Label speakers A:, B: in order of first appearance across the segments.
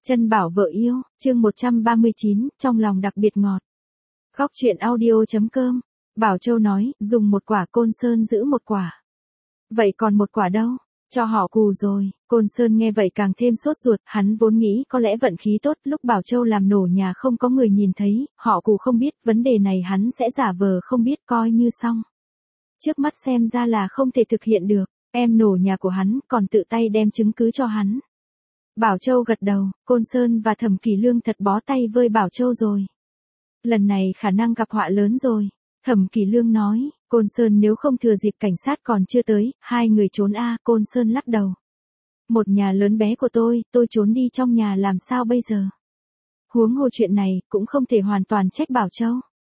A: Chân bảo vợ yêu, chương 139, trong lòng đặc biệt ngọt. Khóc chuyện audio.com. Bảo Châu nói, dùng một quả Côn Sơn giữ một quả. Vậy còn một quả đâu? Cho họ Cù rồi. Côn Sơn nghe vậy càng thêm sốt ruột, hắn vốn nghĩ có lẽ vận khí tốt lúc Bảo Châu làm nổ nhà không có người nhìn thấy, họ Cù không biết, vấn đề này hắn sẽ giả vờ không biết coi như xong. Trước mắt xem ra là không thể thực hiện được, em nổ nhà của hắn còn tự tay đem chứng cứ cho hắn. Bảo Châu gật đầu, Côn Sơn và Thẩm Kỳ Lương thật bó tay với Bảo Châu rồi. Lần này khả năng gặp họa lớn rồi. Thẩm Kỳ Lương nói, Côn Sơn nếu không thừa dịp cảnh sát còn chưa tới, hai người trốn Côn Sơn lắc đầu. Một nhà lớn bé của tôi trốn đi trong nhà làm sao bây giờ? Huống hồ chuyện này, cũng không thể hoàn toàn trách Bảo Châu.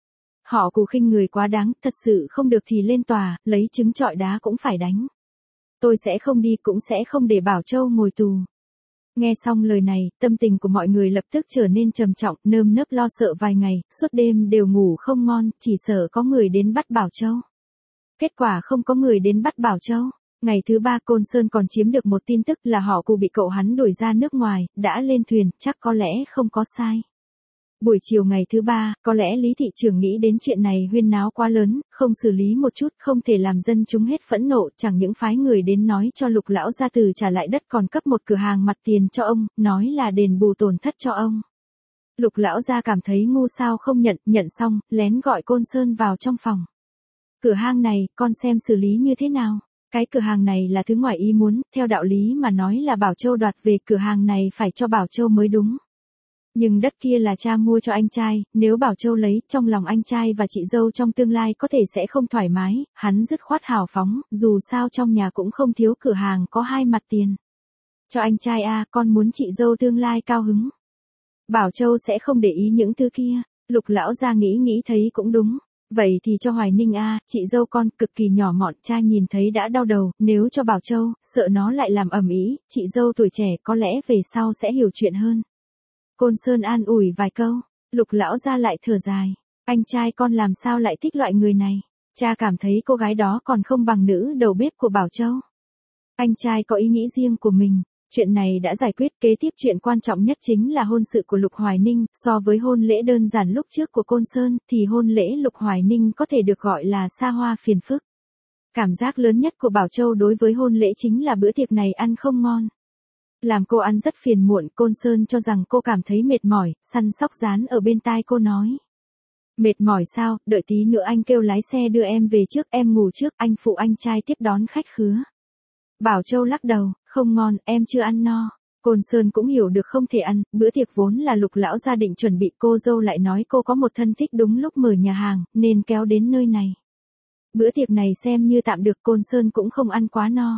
A: Họ Cù khinh người quá đáng, thật sự không được thì lên tòa, lấy trứng trọi đá cũng phải đánh. Tôi sẽ không đi cũng sẽ không để Bảo Châu ngồi tù. Nghe xong lời này, tâm tình của mọi người lập tức trở nên trầm trọng, nơm nớp lo sợ vài ngày, suốt đêm đều ngủ không ngon, chỉ sợ có người đến bắt Bảo Châu. Kết quả không có người đến bắt Bảo Châu. Ngày thứ ba Côn Sơn còn chiếm được một tin tức là họ Cù bị cậu hắn đuổi ra nước ngoài, đã lên thuyền, chắc có lẽ không có sai. Buổi chiều ngày thứ ba, có lẽ Lý thị trưởng nghĩ đến chuyện này huyên náo quá lớn, không xử lý một chút, không thể làm dân chúng hết phẫn nộ, chẳng những phái người đến nói cho Lục lão gia tử trả lại đất còn cấp một cửa hàng mặt tiền cho ông, nói là đền bù tổn thất cho ông. Lục lão gia cảm thấy ngu sao không nhận xong, lén gọi Côn Sơn vào trong phòng. Cửa hàng này, con xem xử lý như thế nào? Cái cửa hàng này là thứ ngoài ý muốn, theo đạo lý mà nói là Bảo Châu đoạt về, cửa hàng này phải cho Bảo Châu mới đúng. Nhưng đất kia là cha mua cho anh trai, nếu Bảo Châu lấy, trong lòng anh trai và chị dâu trong tương lai có thể sẽ không thoải mái, hắn dứt khoát hào phóng, dù sao trong nhà cũng không thiếu cửa hàng có hai mặt tiền. Cho anh trai con muốn chị dâu tương lai cao hứng. Bảo Châu sẽ không để ý những thứ kia, Lục lão gia nghĩ thấy cũng đúng. Vậy thì cho Hoài Ninh chị dâu con cực kỳ nhỏ mọn, cha nhìn thấy đã đau đầu, nếu cho Bảo Châu, sợ nó lại làm ầm ĩ, chị dâu tuổi trẻ có lẽ về sau sẽ hiểu chuyện hơn. Côn Sơn an ủi vài câu, Lục lão gia lại thở dài, anh trai con làm sao lại thích loại người này, cha cảm thấy cô gái đó còn không bằng nữ đầu bếp của Bảo Châu. Anh trai có ý nghĩ riêng của mình, chuyện này đã giải quyết, kế tiếp chuyện quan trọng nhất chính là hôn sự của Lục Hoài Ninh, so với hôn lễ đơn giản lúc trước của Côn Sơn, thì hôn lễ Lục Hoài Ninh có thể được gọi là xa hoa phiền phức. Cảm giác lớn nhất của Bảo Châu đối với hôn lễ chính là bữa tiệc này ăn không ngon. Làm cô ăn rất phiền muộn, Côn Sơn cho rằng cô cảm thấy mệt mỏi, săn sóc dán ở bên tai cô nói. Mệt mỏi sao, đợi tí nữa anh kêu lái xe đưa em về trước, em ngủ trước, anh phụ anh trai tiếp đón khách khứa. Bảo Châu lắc đầu, không ngon, em chưa ăn no. Côn Sơn cũng hiểu được không thể ăn, bữa tiệc vốn là Lục lão gia định chuẩn bị, cô dâu lại nói cô có một thân thích đúng lúc mở nhà hàng, nên kéo đến nơi này. Bữa tiệc này xem như tạm được, Côn Sơn cũng không ăn quá no.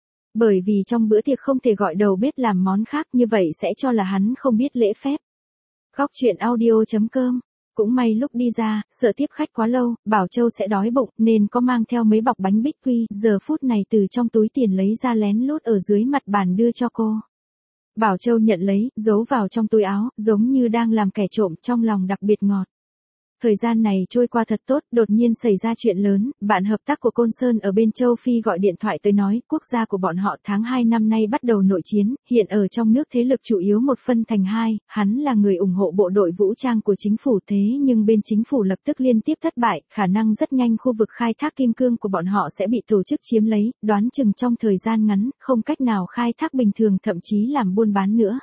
A: Bởi vì trong bữa tiệc không thể gọi đầu bếp làm món khác, như vậy sẽ cho là hắn không biết lễ phép. Khóc chuyện audio.com. Cũng may lúc đi ra, sợ tiếp khách quá lâu, Bảo Châu sẽ đói bụng, nên có mang theo mấy bọc bánh bích quy, giờ phút này từ trong túi tiền lấy ra lén lút ở dưới mặt bàn đưa cho cô. Bảo Châu nhận lấy, giấu vào trong túi áo, giống như đang làm kẻ trộm, trong lòng đặc biệt ngọt. Thời gian này trôi qua thật tốt, đột nhiên xảy ra chuyện lớn, bạn hợp tác của Côn Sơn ở bên châu Phi gọi điện thoại tới nói, quốc gia của bọn họ tháng 2 năm nay bắt đầu nội chiến, hiện ở trong nước thế lực chủ yếu một phân thành hai, hắn là người ủng hộ bộ đội vũ trang của chính phủ, thế nhưng bên chính phủ lập tức liên tiếp thất bại, khả năng rất nhanh khu vực khai thác kim cương của bọn họ sẽ bị tổ chức chiếm lấy, đoán chừng trong thời gian ngắn, không cách nào khai thác bình thường, thậm chí làm buôn bán nữa.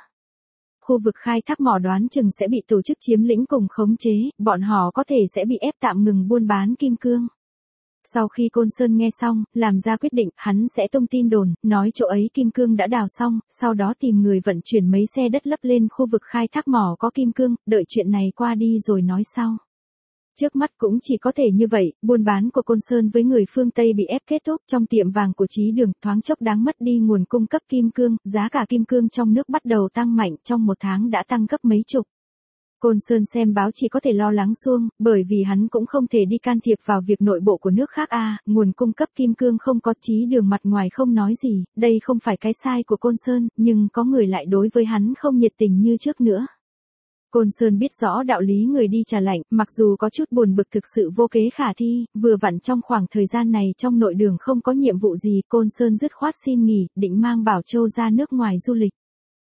A: Khu vực khai thác mỏ đoán chừng sẽ bị tổ chức chiếm lĩnh cùng khống chế, bọn họ có thể sẽ bị ép tạm ngừng buôn bán kim cương. Sau khi Côn Sơn nghe xong, làm ra quyết định, hắn sẽ tung tin đồn, nói chỗ ấy kim cương đã đào xong, sau đó tìm người vận chuyển mấy xe đất lấp lên khu vực khai thác mỏ có kim cương, đợi chuyện này qua đi rồi nói sau. Trước mắt cũng chỉ có thể như vậy, buôn bán của Côn Sơn với người phương Tây bị ép kết thúc, trong tiệm vàng của Chí Đường, thoáng chốc đáng mất đi nguồn cung cấp kim cương, giá cả kim cương trong nước bắt đầu tăng mạnh, trong một tháng đã tăng gấp mấy chục. Côn Sơn xem báo chỉ có thể lo lắng suông, bởi vì hắn cũng không thể đi can thiệp vào việc nội bộ của nước khác nguồn cung cấp kim cương không có, Chí Đường mặt ngoài không nói gì, đây không phải cái sai của Côn Sơn, nhưng có người lại đối với hắn không nhiệt tình như trước nữa. Côn Sơn biết rõ đạo lý người đi trả lạnh, mặc dù có chút buồn bực thực sự vô kế khả thi, vừa vặn trong khoảng thời gian này trong nội đường không có nhiệm vụ gì, Côn Sơn dứt khoát xin nghỉ, định mang Bảo Châu ra nước ngoài du lịch.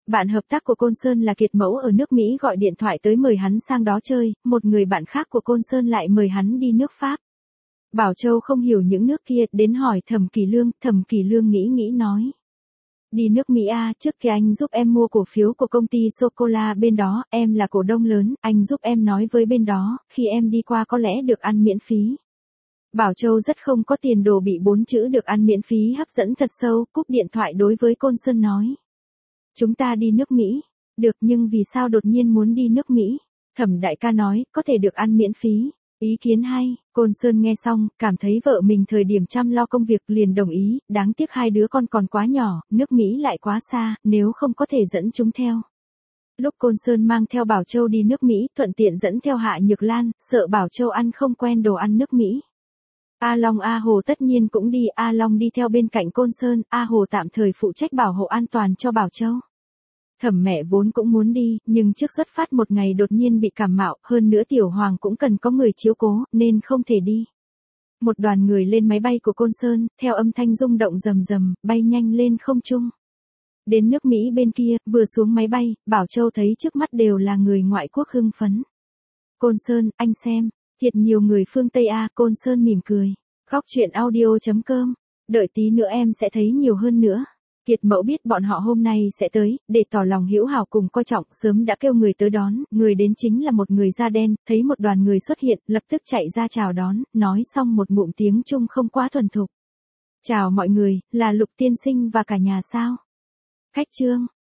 A: Bạn hợp tác của Côn Sơn là Kiệt Mẫu ở nước Mỹ gọi điện thoại tới mời hắn sang đó chơi, một người bạn khác của Côn Sơn lại mời hắn đi nước Pháp. Bảo Châu không hiểu những nước kia, đến hỏi Thẩm Kỳ Lương nghĩ nói. Đi nước Mỹ à, trước kia anh giúp em mua cổ phiếu của công ty sô-cô-la bên đó, em là cổ đông lớn, anh giúp em nói với bên đó, khi em đi qua có lẽ được ăn miễn phí. Bảo Châu rất không có tiền đồ bị 4 chữ được ăn miễn phí hấp dẫn thật sâu, cúp điện thoại đối với Côn Sơn nói. Chúng ta đi nước Mỹ. Được, nhưng vì sao đột nhiên muốn đi nước Mỹ? Thẩm đại ca nói, có thể được ăn miễn phí. Ý kiến hay, Côn Sơn nghe xong, cảm thấy vợ mình thời điểm chăm lo công việc liền đồng ý, đáng tiếc hai đứa con còn quá nhỏ, nước Mỹ lại quá xa, nếu không có thể dẫn chúng theo. Lúc Côn Sơn mang theo Bảo Châu đi nước Mỹ, thuận tiện dẫn theo Hạ Nhược Lan, sợ Bảo Châu ăn không quen đồ ăn nước Mỹ. A Long A Hồ tất nhiên cũng đi, A Long đi theo bên cạnh Côn Sơn, A Hồ tạm thời phụ trách bảo hộ an toàn cho Bảo Châu. Thẩm mẹ vốn cũng muốn đi, nhưng trước xuất phát một ngày đột nhiên bị cảm mạo, hơn nữa Tiểu Hoàng cũng cần có người chiếu cố, nên không thể đi. Một đoàn người lên máy bay của Côn Sơn, theo âm thanh rung động rầm rầm, bay nhanh lên không trung. Đến nước Mỹ bên kia, vừa xuống máy bay, Bảo Châu thấy trước mắt đều là người ngoại quốc hưng phấn. Côn Sơn, anh xem, thiệt nhiều người phương Tây A, Côn Sơn mỉm cười. Khóc chuyện audio.com, đợi tí nữa em sẽ thấy nhiều hơn nữa. Kiệt Mẫu biết bọn họ hôm nay sẽ tới, để tỏ lòng hữu hảo cùng coi trọng, sớm đã kêu người tới đón, người đến chính là một người da đen, thấy một đoàn người xuất hiện, lập tức chạy ra chào đón, nói xong một ngụm tiếng Trung không quá thuần thục. Chào mọi người, là Lục tiên sinh và cả nhà sao? Khách trương,